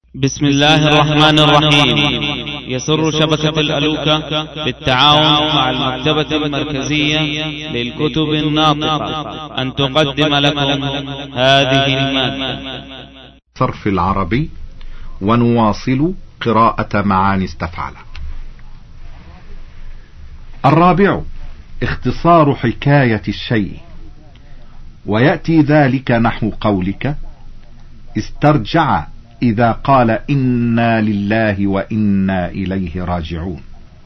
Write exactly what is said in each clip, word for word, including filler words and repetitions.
بسم الله الرحمن الرحيم. يسر شبكة الألوكة بالتعاون مع المكتبة المركزية للكتب الناطقة أن تقدم لكم هذه المادة. صرف العربي، ونواصل قراءة معاني استفعل. الرابع اختصار حكاية الشيء، ويأتي ذلك نحو قولك استرجع إذا قال إنا لله وإنا إليه راجعون.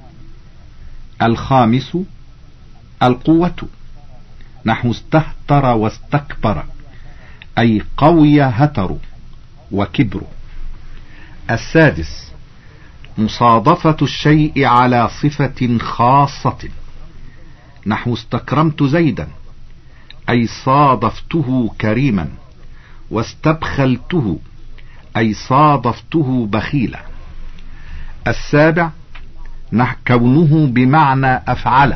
الخامس القوة، نحو استهتر واستكبر أي قوي هتر وكبر. السادس مصادفة الشيء على صفة خاصة، نحو استكرمت زيدا أي صادفته كريما، واستبخلته أي صادفته بخيلا. السابع كونه بمعنى أفعل،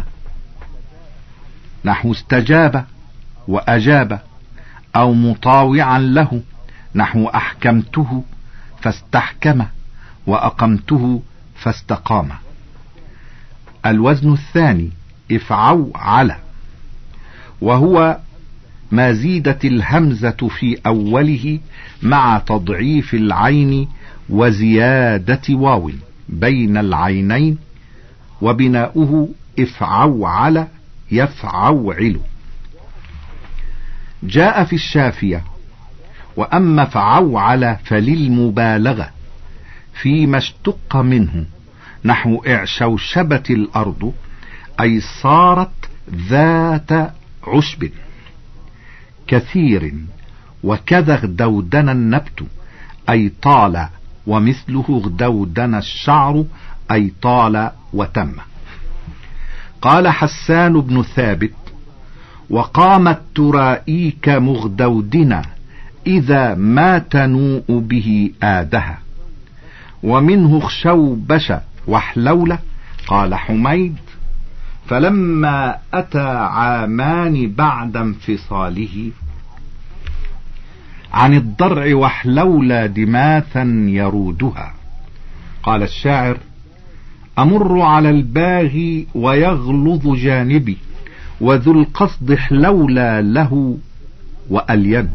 نحو استجاب وأجاب، أو مطاوعا له، نحو أحكمته فاستحكم وأقمته فاستقام. الوزن الثاني افعوعل، وهو ما زيدت الهمزة في أوله مع تضعيف العين وزيادة واو بين العينين، وبناؤه افعوعل يفعوعل. جاء في الشافية وأما فعوعل فللمبالغة فيما اشتق منه، نحو اعشوشبت الأرض أي صارت ذات عشب كثير، وكذا اغدودن النبت أي طال، ومثله اغدودن الشعر أي طال وتم. قال حسان بن ثابت وقامت ترائيك مغدودنا إذا ما تنوء به آدها. ومنه خشوبش وحلولة. قال حميد فلما أتى عامان بعد انفصاله عن الضرع وحلولا دماثا يرودها. قال الشاعر أمر على الباغي ويغلظ جانبي، وذو القصد حلولا له وألين.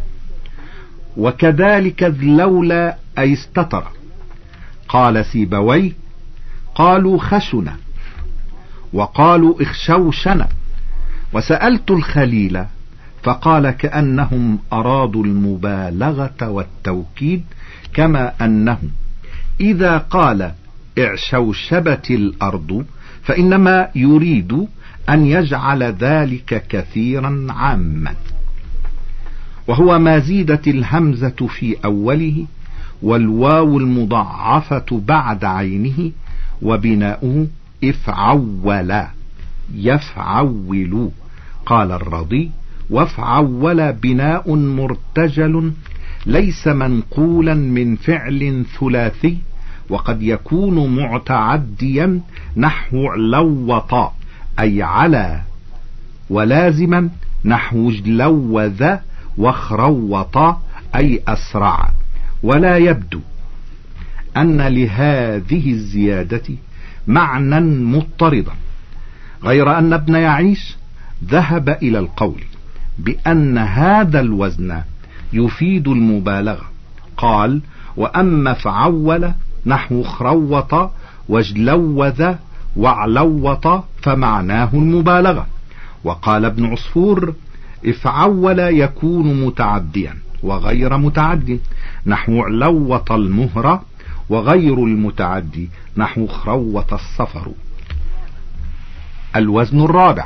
وكذلك ذلولا أي استتر. قال سيبوي قالوا خشنا وقالوا اخشوشنا. وسألت الخليل فقال كأنهم أرادوا المبالغة والتوكيد، كما أنه إذا قال اعشوشبت الأرض فإنما يريد أن يجعل ذلك كثيرا عاما. وهو ما زيدت الهمزة في أوله والواو المضاعفة بعد عينه، وبناؤه افعولا يفعول. قال الرضي وافعول بناء مرتجل ليس منقولا من فعل ثلاثي، وقد يكون متعديا نحو لوطا أي على، ولازما نحو جلوذ وخروطا أي أسرع. ولا يبدو أن لهذه الزيادة معنى مضطردا، غير أن ابن يعيش ذهب إلى القول بأن هذا الوزن يفيد المبالغة. قال وأما فعول نحو خروط وجلوذ وعلوط فمعناه المبالغة. وقال ابن عصفور افعول يكون متعديا وغير متعدي، نحو علوط المهرة، وغير المتعدي نحو خروط الصفر. الوزن الرابع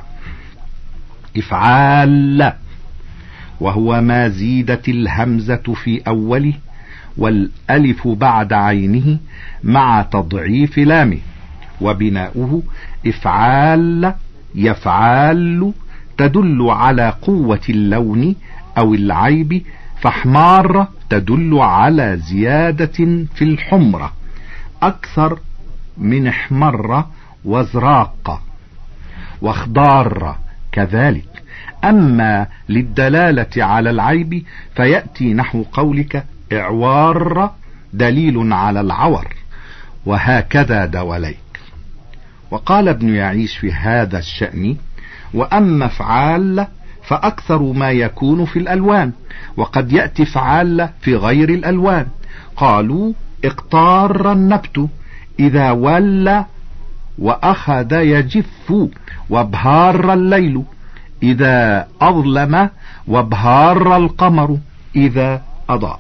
افعال، وهو ما زيدت الهمزة في أوله والألف بعد عينه مع تضعيف لامه، وبناؤه افعال يفعال، تدل على قوة اللون أو العيب، فحمار تدل على زيادة في الحمرة أكثر من احمر وزراق، واخضار كذلك. أما للدلالة على العيب فيأتي نحو قولك اعوار دليل على العور، وهكذا دوليك. وقال ابن يعيش في هذا الشأن: وأما افعال فأكثر ما يكون في الألوان، وقد يأتي افعال في غير الألوان. قالوا: اقتار النبت إذا ولى وأخذ يجف، وابهار الليل إذا أظلم، وابهار القمر إذا أضاء.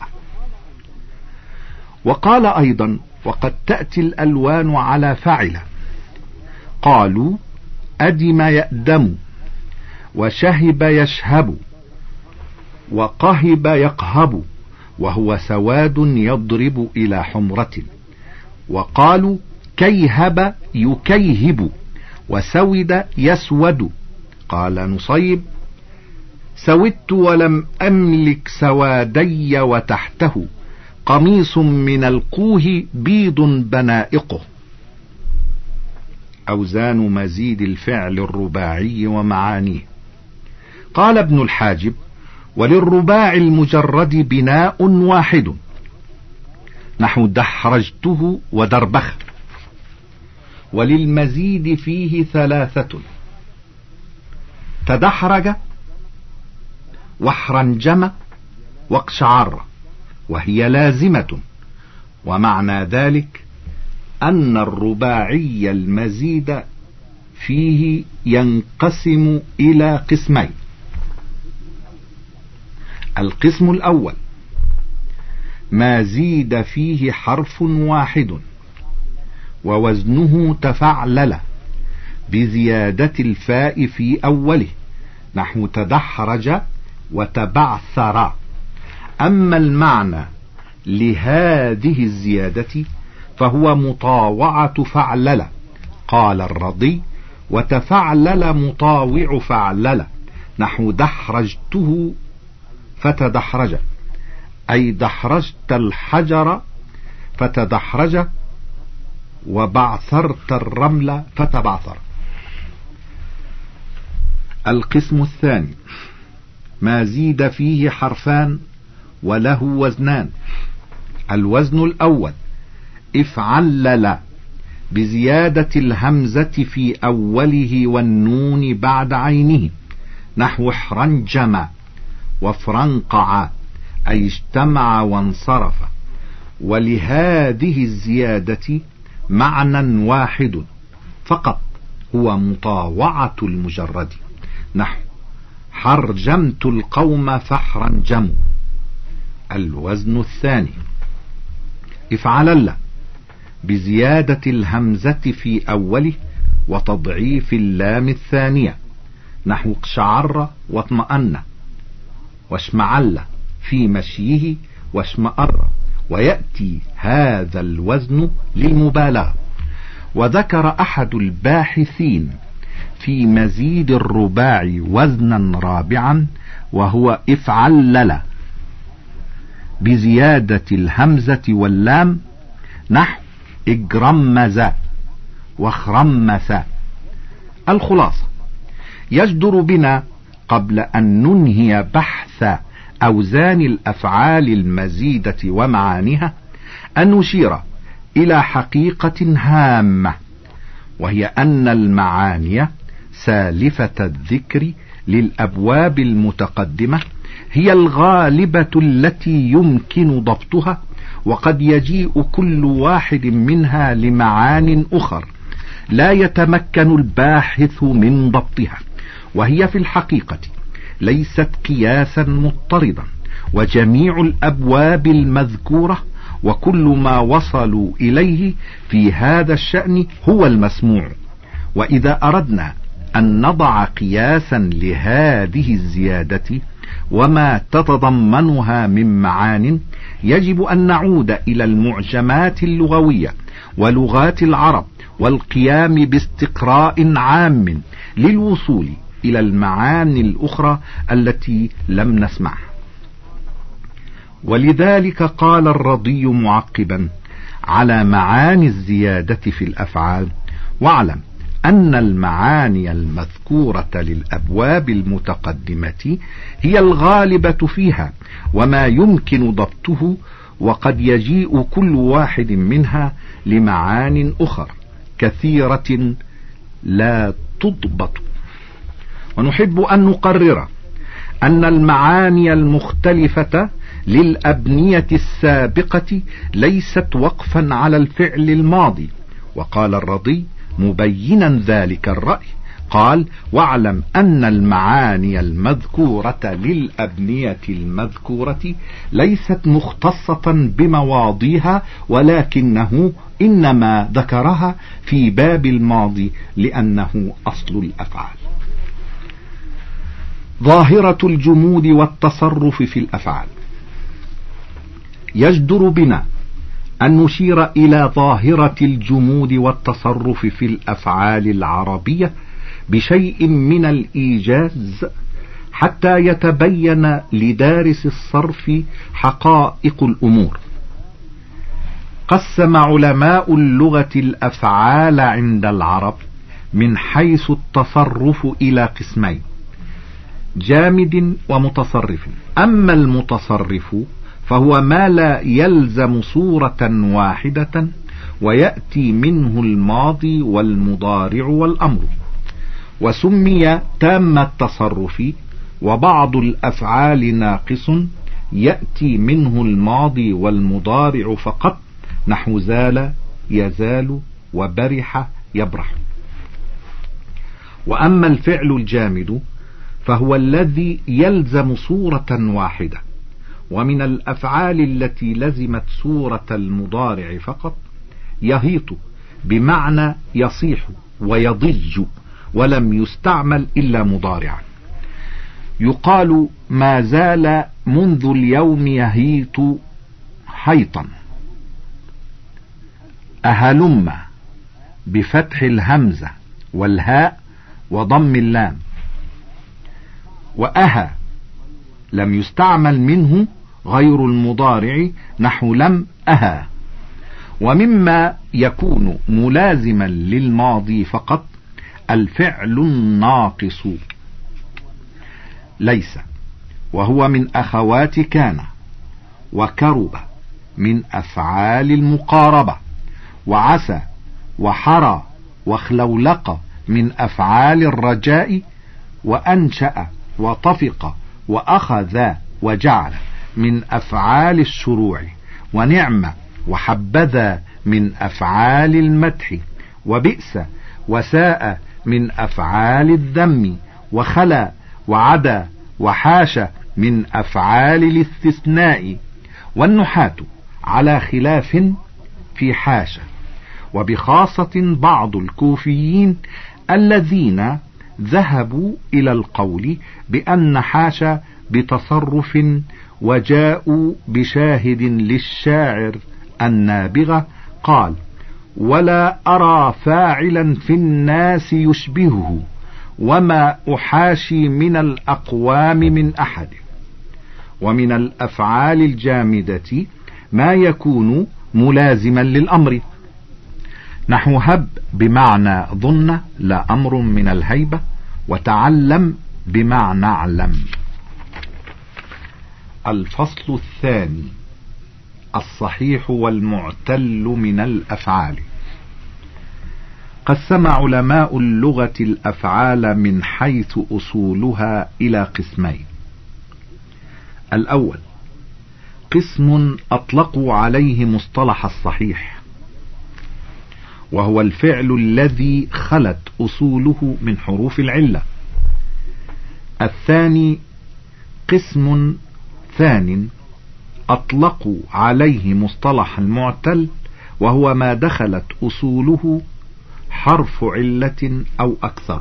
وقال أيضا: وقد تأتي الألوان على فعل. قالوا: أدم يأدم، وشهب يشهب، وقهب يقهب، وهو سواد يضرب إلى حمرة. وقالوا: كيهب يكيهب، وسود يسود. قال نصيب: سودت ولم أملك سوادي، وتحته قميص من القوه بيض بنائقه. أوزان مزيد الفعل الرباعي ومعانيه. قال ابن الحاجب: وللرباع المجرد بناء واحد، نحو دحرجته ودربخ. وللمزيد فيه ثلاثة: تدحرج، واحرنجم، واقشعر، وهي لازمة. ومعنى ذلك أن الرباعي المزيد فيه ينقسم إلى قسمين: القسم الأول ما زيد فيه حرف واحد ووزنه تفعلل بزيادة الفاء في أوله، نحو تدحرج وتبعثر. أما المعنى لهذه الزيادة فهو مطاوعة فعلل. قال الرضي: وتفعلل مطاوع فعلل، نحو دحرجته فتدحرج، أي دحرجت الحجر فتدحرج، وبعثرت الرمل فتبعثر. القسم الثاني ما زيد فيه حرفان وله وزنان. الوزن الأول افعلل بزيادة الهمزة في أوله والنون بعد عينه، نحو احرنجم وافرنقع، أي اجتمع وانصرف. ولهذه الزيادة معنى واحد فقط، هو مطاوعة المجرد، نحو حرجمت القوم فاحرنجموا. الوزن الثاني افعلل بزيادة الهمزة في أوله وتضعيف اللام الثانية، نحو اقشعر واطمأن، واشمعل في مشيه واشمأر. ويأتي هذا الوزن للمبالغة. وذكر أحد الباحثين في مزيد الرباع وزنا رابعا، وهو افعلل بزيادة الهمزة واللام، نحو اجرمز واخرمس. الخلاصة: يجدر بنا قبل أن ننهي بحث أوزان الأفعال المزيدة ومعانيها أن نشير إلى حقيقة هامة، وهي أن المعاني سالفة الذكر للأبواب المتقدمة هي الغالبة التي يمكن ضبطها، وقد يجيء كل واحد منها لمعان أخر لا يتمكن الباحث من ضبطها، وهي في الحقيقة ليست قياسا مضطردا. وجميع الأبواب المذكورة وكل ما وصلوا إليه في هذا الشأن هو المسموع. وإذا أردنا أن نضع قياسا لهذه الزيادة وما تتضمنها من معان، يجب أن نعود إلى المعجمات اللغوية ولغات العرب، والقيام باستقراء عام للوصول إلى المعاني الأخرى التي لم نسمعها. ولذلك قال الرضي معقبا على معاني الزيادة في الأفعال: واعلم أن المعاني المذكورة للأبواب المتقدمة هي الغالبة فيها، وما يمكن ضبطه وقد يجيء كل واحد منها لمعان أخر كثيرة لا تضبط. ونحب أن نقرر أن المعاني المختلفة للأبنية السابقة ليست وقفا على الفعل الماضي. وقال الرضي مبينا ذلك الرأي، قال: واعلم أن المعاني المذكورة للأبنية المذكورة ليست مختصة بمواضيها، ولكنه إنما ذكرها في باب الماضي لأنه أصل الأفعال. ظاهرة الجمود والتصرف في الأفعال. يجدر بنا أن نشير إلى ظاهرة الجمود والتصرف في الأفعال العربية بشيء من الإيجاز حتى يتبين لدارس الصرف حقائق الأمور. قسم علماء اللغة الأفعال عند العرب من حيث التصرف إلى قسمين: جامد ومتصرف. أما المتصرف فهو ما لا يلزم صورة واحدة ويأتي منه الماضي والمضارع والأمر، وسمي تام التصرف. وبعض الأفعال ناقص يأتي منه الماضي والمضارع فقط، نحو زال يزال وبرح يبرح. وأما الفعل الجامد فهو الذي يلزم صورة واحدة. ومن الأفعال التي لزمت صورة المضارع فقط يهيط بمعنى يصيح ويضج، ولم يستعمل إلا مضارعا. يقال: ما زال منذ اليوم يهيط حيطا. أهلم بفتح الهمزة والهاء وضم اللام. وأها لم يستعمل منه غير المضارع، نحو لم أها. ومما يكون ملازما للماضي فقط الفعل الناقص ليس، وهو من أخوات كان، وكرب من أفعال المقاربة، وعسى وحرى وخلولق من أفعال الرجاء، وأنشأ وطفق وأخذ وجعل من أفعال الشروع، ونعم وحبذا من أفعال المدح، وبئس وساء من أفعال الذم، وخلا وعدا وحاش من أفعال الاستثناء. والنحاة على خلاف في حاشا، وبخاصة بعض الكوفيين الذين ذهبوا إلى القول بأن حاشا بتصرف، وجاءوا بشاهد للشاعر النابغة قال: ولا أرى فاعلا في الناس يشبهه، وما أحاشي من الأقوام من أحد. ومن الأفعال الجامدة ما يكون ملازما للأمر، نحو هب بمعنى ظن لا أمر من الهيبة، وتعلم بمعنى اعلم. الفصل الثاني: الصحيح والمعتل من الأفعال. قسم علماء اللغة الأفعال من حيث أصولها إلى قسمين: الأول قسم أطلقوا عليه مصطلح الصحيح، وهو الفعل الذي خلت أصوله من حروف العلة. الثاني قسم ثان أطلقوا عليه مصطلح المعتل، وهو ما دخلت أصوله حرف علة أو أكثر.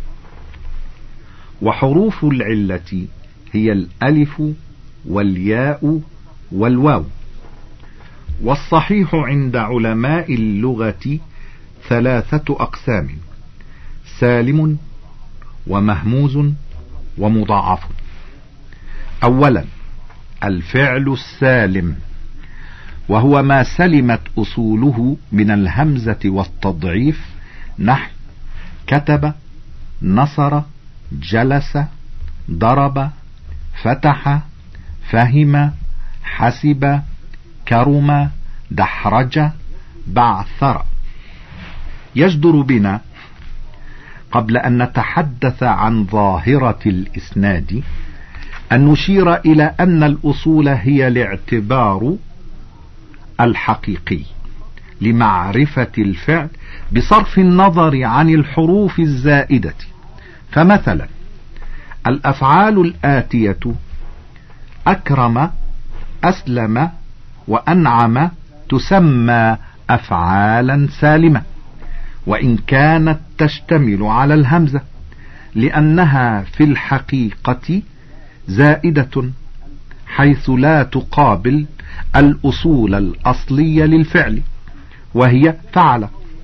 وحروف العلة هي الألف والياء والواو. والصحيح عند علماء اللغة ثلاثة أقسام: سالم ومهموز ومضاعف. أولا الفعل السالم، وهو ما سلمت أصوله من الهمزة والتضعيف، نحو كتب، نصر، جلس، ضرب، فتح، فهم، حسب، كرم، دحرج، بعثر. يجدر بنا قبل أن نتحدث عن ظاهرة الإسناد أن نشير إلى أن الأصول هي الاعتبار الحقيقي لمعرفة الفعل بصرف النظر عن الحروف الزائدة. فمثلا الأفعال الآتية أكرم، أسلم، وأنعم تسمى أفعالا سالمة، وإن كانت تشتمل على الهمزة، لأنها في الحقيقة زائدة حيث لا تقابل الأصول الأصلية للفعل وهي فعل.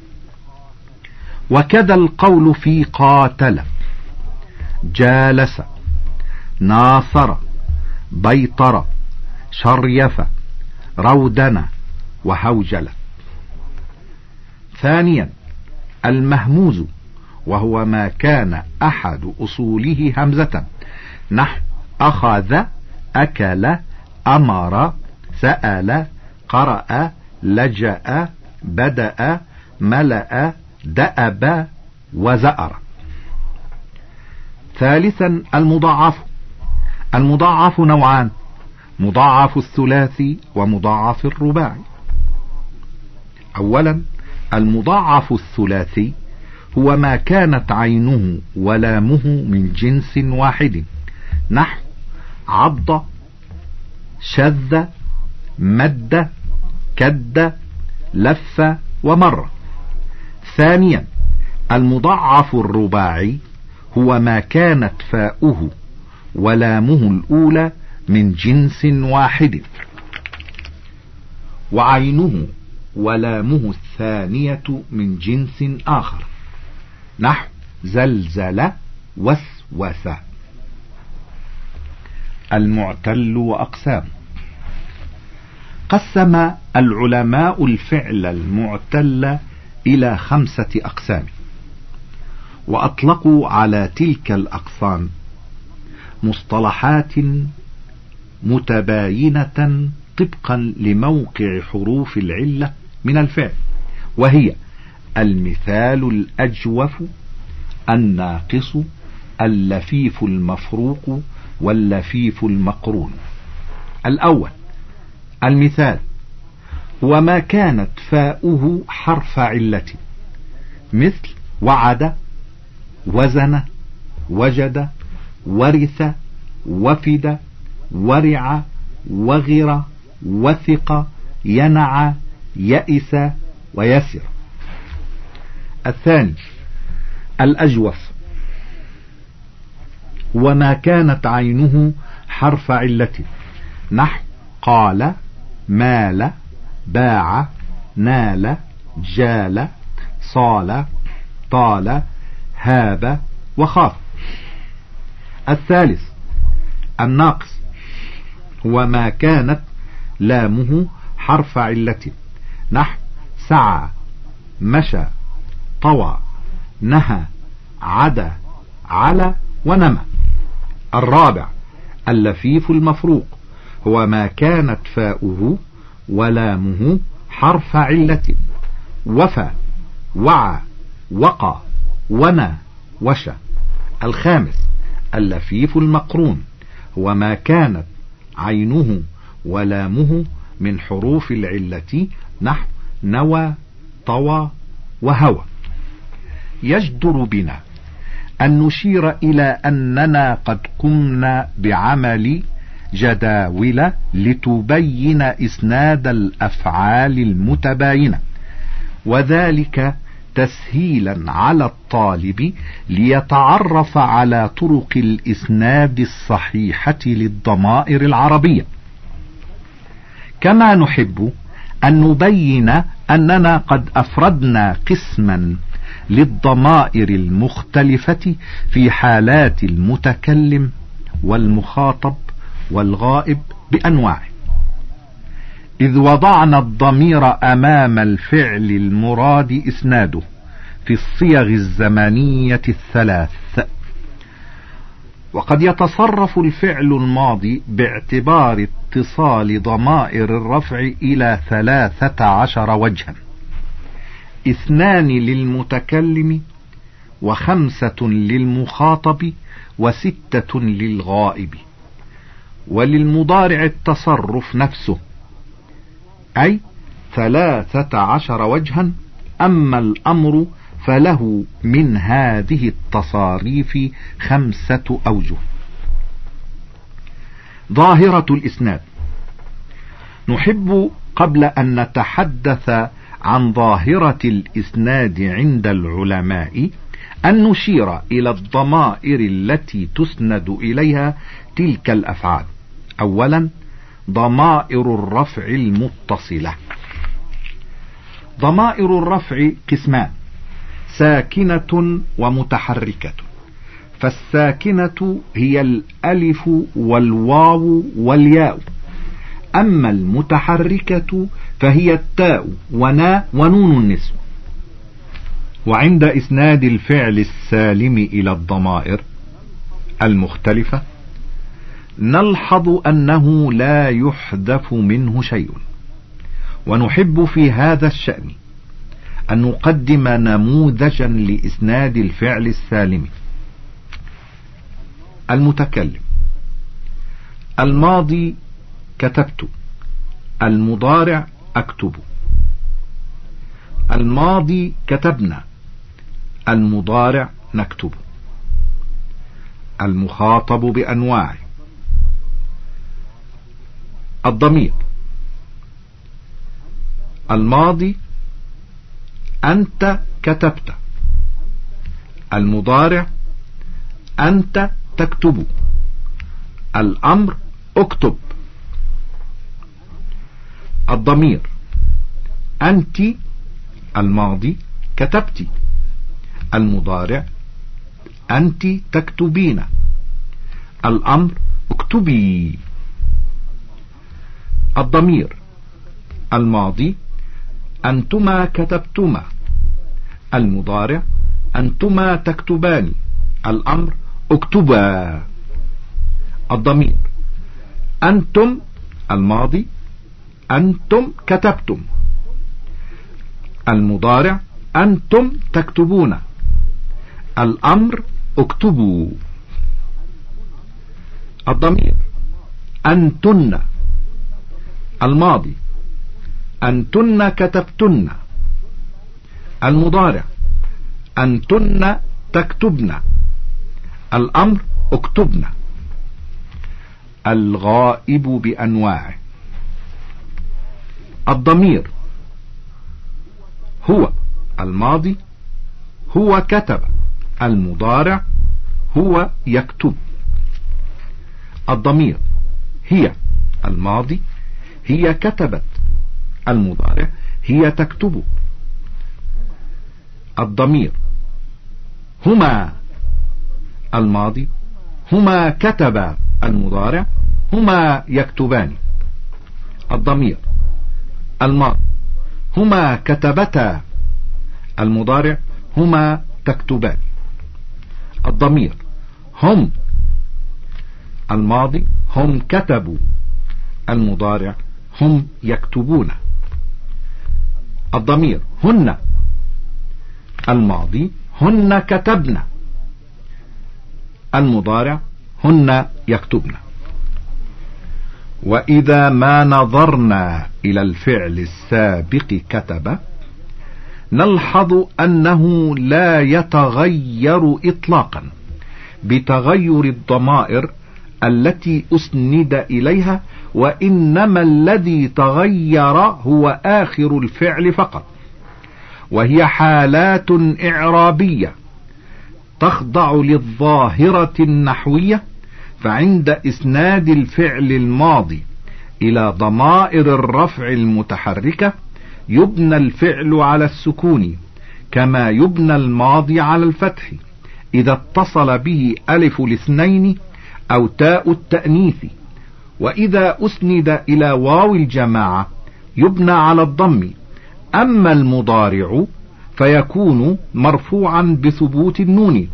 وكذا القول في قاتل، جالس، ناصر، بيطر، شريف، رودن، وهوجل. ثانيا المهموز، وهو ما كان أحد أصوله همزة، نحو أخذ، أكل، أمر، سأل، قرأ، لجأ، بدأ، ملأ، دأب، وزأر. ثالثا المضاعف. المضاعف نوعان: مضاعف الثلاثي ومضاعف الرباعي. أولا المضاعف الثلاثي هو ما كانت عينه ولامه من جنس واحد، نحو عض، شذ، مد، كد، لف، ومر. ثانيا المضاعف الرباعي هو ما كانت فاؤه ولامه الأولى من جنس واحد، وعينه ولامه الثانية من جنس آخر، نحو زلزل، وسوس. المعتل وأقسام. قسم العلماء الفعل المعتل إلى خمسة أقسام، وأطلقوا على تلك الأقسام مصطلحات متباينة طبقا لموقع حروف العلة من الفعل، وهي المثال الأجوف، الناقص، اللفيف المفروق، واللفيف المقرون. الأول المثال هو ما كانت فاؤه حرف علة، مثل وعد، وزن، وجد، ورث، وفد، ورع، وغر، وثق، ينع، يئس، ويسر. الثاني الأجوف وما كانت عينه حرف علة، نحو قال، مال، باع، نال، جال، صال، طال، هاب، وخاف. الثالث الناقص هو ما كانت لامه حرف علة، نحو سعى، مشى، طوى، نهى، عدا، على، ونمى. الرابع اللفيف المفروق هو ما كانت فاؤه ولامه حرف علة، وفى، وعى، وقى، ونى، وشى. الخامس اللفيف المقرون هو ما كانت عينه ولامه من حروف العلة، نحو نوى، طوى، وهوى. يجدر بنا أن نشير إلى أننا قد قمنا بعمل جداول لتبين إسناد الأفعال المتباينة، وذلك تسهيلا على الطالب ليتعرف على طرق الإسناد الصحيحة للضمائر العربية. كما نحب أن نبين أننا قد أفردنا قسما للضمائر المختلفة في حالات المتكلم والمخاطب والغائب بأنواعه، إذ وضعنا الضمير أمام الفعل المراد إسناده في الصيغ الزمنية الثلاث، وقد يتصرف الفعل الماضي باعتبار اتصال ضمائر الرفع إلى ثلاثة عشر وجها: اثنان للمتكلم، وخمسة للمخاطب، وستة للغائب. وللمضارع التصرف نفسه، أي ثلاثة عشر وجها. أما الأمر فله من هذه التصاريف خمسة أوجه. ظاهرة الإسناد. نحب قبل أن نتحدث عن ظاهرة الإسناد عند العلماء أن نشير إلى الضمائر التي تسند إليها تلك الأفعال. أولا، ضمائر الرفع المتصلة. ضمائر الرفع قسمان: ساكنة ومتحركة. فالساكنة هي الألف والواو والياء، أما المتحركة فهي التاء وناء ونون النسوة. وعند إسناد الفعل السالم إلى الضمائر المختلفة نلحظ أنه لا يحذف منه شيء. ونحب في هذا الشأن أن نقدم نموذجا لإسناد الفعل السالم. المتكلم: الماضي كتبت، المضارع أكتب. الماضي كتبنا، المضارع نكتب. المخاطب بأنواعه. الضمير: الماضي أنت كتبت، المضارع أنت تكتب، الأمر اكتب. الضمير: أنت الماضي كتبت، المضارع أنت تكتبين، الأمر اكتبي. الضمير: الماضي أنتما كتبتما، المضارع أنتما تكتبان، الأمر اكتبا. الضمير: أنتم الماضي أنتم كتبتم، المضارع أنتم تكتبون، الأمر اكتبوا. الضمير: أنتن الماضي أنتن كتبتن، المضارع أنتن تكتبن، الأمر اكتبن. الغائب بأنواعه. الضمير: هو الماضي هو كتب، المضارع هو يكتب. الضمير: هي الماضي هي كتبت، المضارع هي تكتب. الضمير: هما الماضي هما كتبا، المضارع هما يكتبان. الضمير: الماضي هما كتبتا، المضارع هما تكتبان. الضمير: هم الماضي هم كتبوا، المضارع هم يكتبون. الضمير: هن الماضي هن كتبن، المضارع هن يكتبن. وإذا ما نظرنا إلى الفعل السابق كتب نلحظ أنه لا يتغير إطلاقا بتغير الضمائر التي أسند إليها، وإنما الذي تغير هو آخر الفعل فقط، وهي حالات إعرابية تخضع للظاهرة النحوية. فعند إسناد الفعل الماضي إلى ضمائر الرفع المتحركة يبنى الفعل على السكون، كما يبنى الماضي على الفتح إذا اتصل به ألف الاثنين أو تاء التأنيث. وإذا أسند إلى واو الجماعة يبنى على الضم. أما المضارع فيكون مرفوعا بثبوت النون،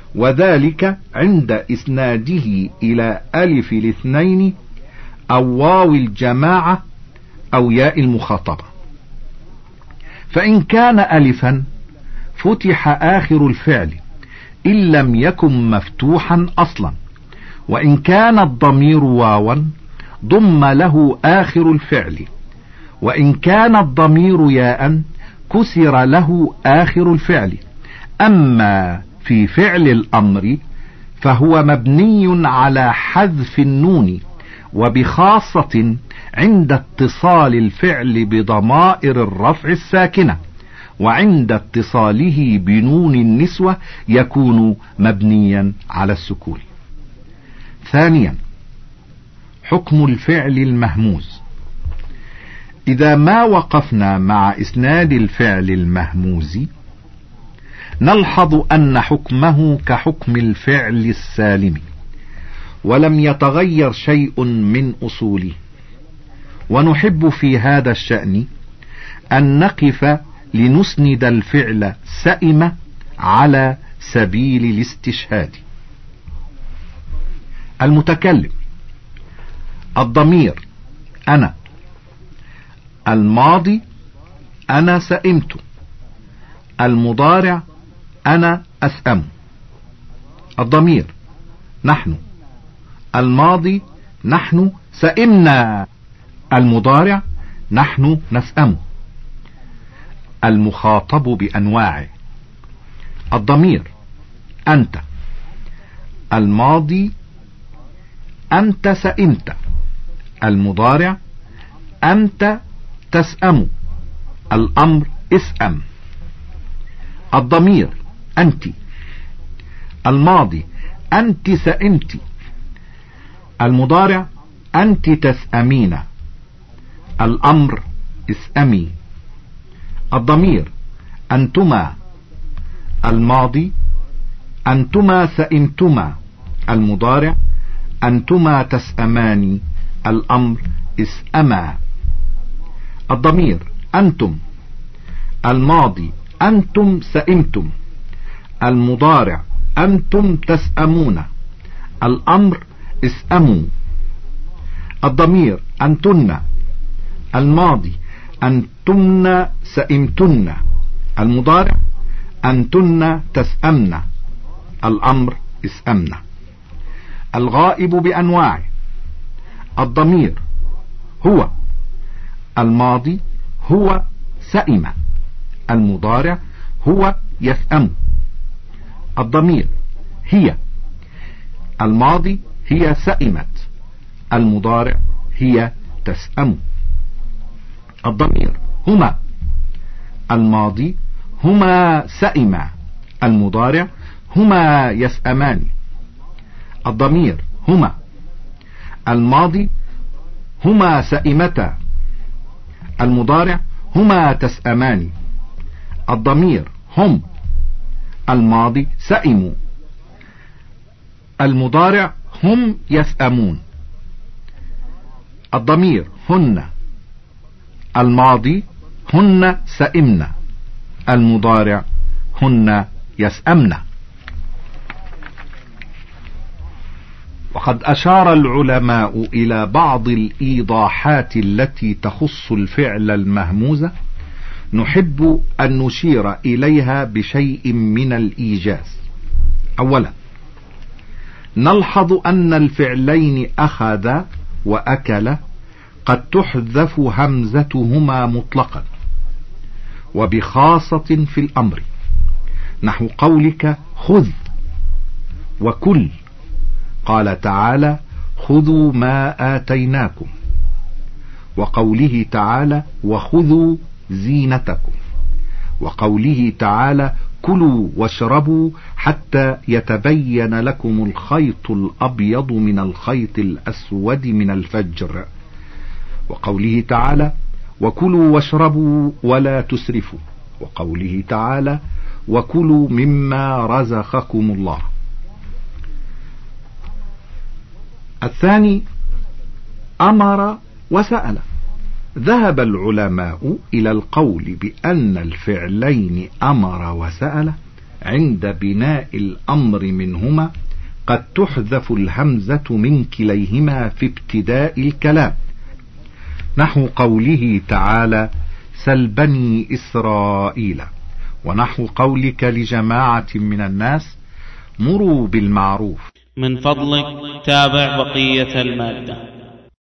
وذلك عند إسناده إلى ألف الاثنين أو واو الجماعة أو ياء المخاطبة. فإن كان ألفا فتح آخر الفعل إن لم يكن مفتوحا أصلا، وإن كان الضمير واوا ضم له آخر الفعل، وإن كان الضمير ياء كسر له آخر الفعل. أما في فعل الأمر فهو مبني على حذف النون، وبخاصة عند اتصال الفعل بضمائر الرفع الساكنة، وعند اتصاله بنون النسوة يكون مبنيا على السكون. ثانيا، حكم الفعل المهموز. إذا ما وقفنا مع إسناد الفعل المهموز نلحظ أن حكمه كحكم الفعل السالم، ولم يتغير شيء من أصوله. ونحب في هذا الشأن أن نقف لنسند الفعل سئم على سبيل الاستشهاد. المتكلم: الضمير أنا. الماضي: أنا سئمت. المضارع: أنا أسأم. الضمير: نحن. الماضي: نحن سئمنا. المضارع: نحن نسأم. المخاطب بأنواعه: الضمير أنت. الماضي: أنت سئمت. المضارع: أنت تسأم. الأمر: اسأم. الضمير أنت. الماضي: أنت سئمت. المضارع: أنت تسأمين. الأمر: اسأمي. الضمير أنتما. الماضي: أنتما سئمتما. المضارع: أنتما تسأمان. الأمر: اسأما. الضمير أنتم. الماضي: أنتم سئمتم. المضارع: أنتم تسأمون. الأمر: اسأموا. الضمير أنتن. الماضي: أنتن سئمتن. المضارع: أنتن تسأمن. الأمر: اسأمن. الغائب بأنواعه: الضمير هو. الماضي: هو سئم. المضارع: هو يسأم. الضمير هي. الماضي: هي سئمت. المضارع: هي تسأم. الضمير هما. الماضي: هما سئما. المضارع: هما يسأمان. الضمير هما. الماضي: هما سئمتا. المضارع: هما تسأمان. الضمير هم. الماضي: سئموا. المضارع: هم يسأمون. الضمير هن. الماضي: هن سئمن. المضارع: هن يسأمن. وقد أشار العلماء إلى بعض الإيضاحات التي تخص الفعل المهموز، نحب أن نشير إليها بشيء من الإيجاز. أولا، نلحظ أن الفعلين أخذ وأكل قد تحذف همزتهما مطلقا، وبخاصة في الأمر، نحو قولك خذ وكل. قال تعالى: خذوا ما آتيناكم. وقوله تعالى: وخذوا زينتكم. وقوله تعالى: كلوا واشربوا حتى يتبين لكم الخيط الأبيض من الخيط الأسود من الفجر. وقوله تعالى: وكلوا واشربوا ولا تسرفوا. وقوله تعالى: وكلوا مما رزقكم الله. الثاني، أمر وسأل. ذهب العلماء إلى القول بأن الفعلين أمر وسأل عند بناء الأمر منهما قد تحذف الهمزة من كليهما في ابتداء الكلام، نحو قوله تعالى سل بني إسرائيل، ونحو قولك لجماعة من الناس مروا بالمعروف. من فضلك تابع بقية المادة.